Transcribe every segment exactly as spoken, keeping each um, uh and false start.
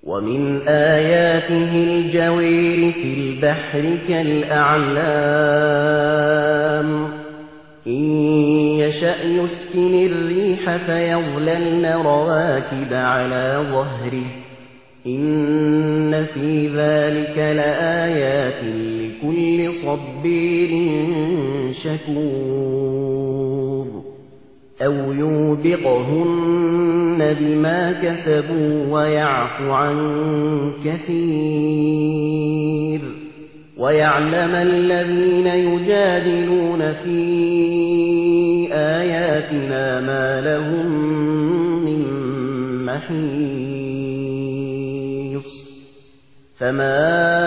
ومن آياته الجوير في البحر كالأعلام إن يشأ يسكن الريح فيظللن رواكد على ظهره إن في ذلك لآيات لكل صبير شكور أو يوبقهن بما كسبوا ويعفو عن كثير ويعلم الذين يجادلون في آياتنا ما لهم من محيص فما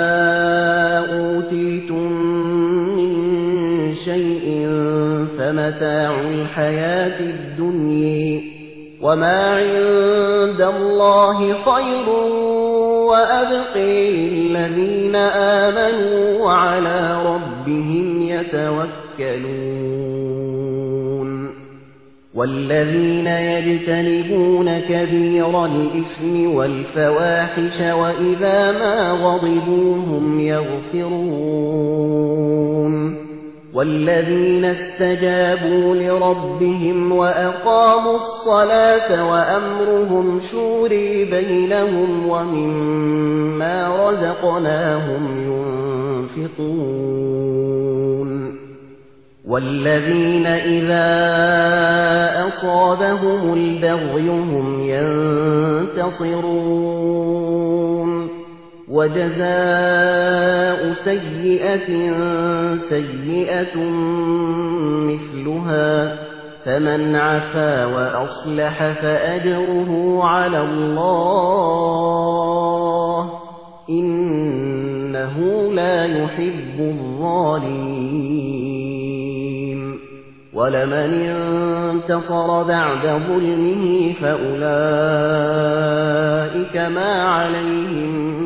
أوتيتم من شيء فمتاع الحياة الدنيا وما عند الله خير وأبقي للذين آمنوا وعلى ربهم يتوكلون والذين يجتنبون كبير الإثم والفواحش وإذا ما غضبوا هم يغفرون والذين استجابوا لربهم وأقاموا الصلاة وأمرهم شورى بينهم ومما رزقناهم ينفقون والذين إذا أصابهم البغي هم ينتصرون وجزاء سيئة سيئة مثلها فمن عفا وأصلح فأجره على الله إنه لا يحب الظالمين ولمن انتصر بعد ظلمه فأولئك ما عليهم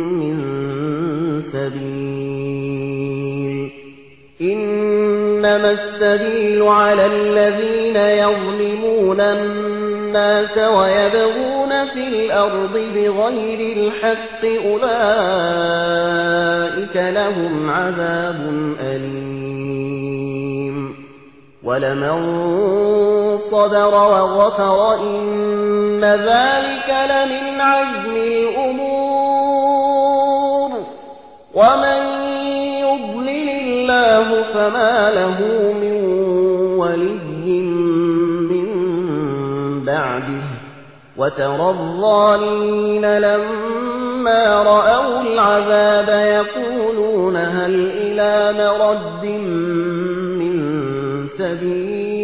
سبيل إنما السبيل على الذين يظلمون الناس ويبغون في الأرض بغير الحق أولئك لهم عذاب أليم ولمن صبر وغفر إن ذلك لمن عزم الأمور ومن يضلل الله فما له من ولي من بعده وترى الظالمين لما رأوا العذاب يقولون هل إلى مرد من سبيل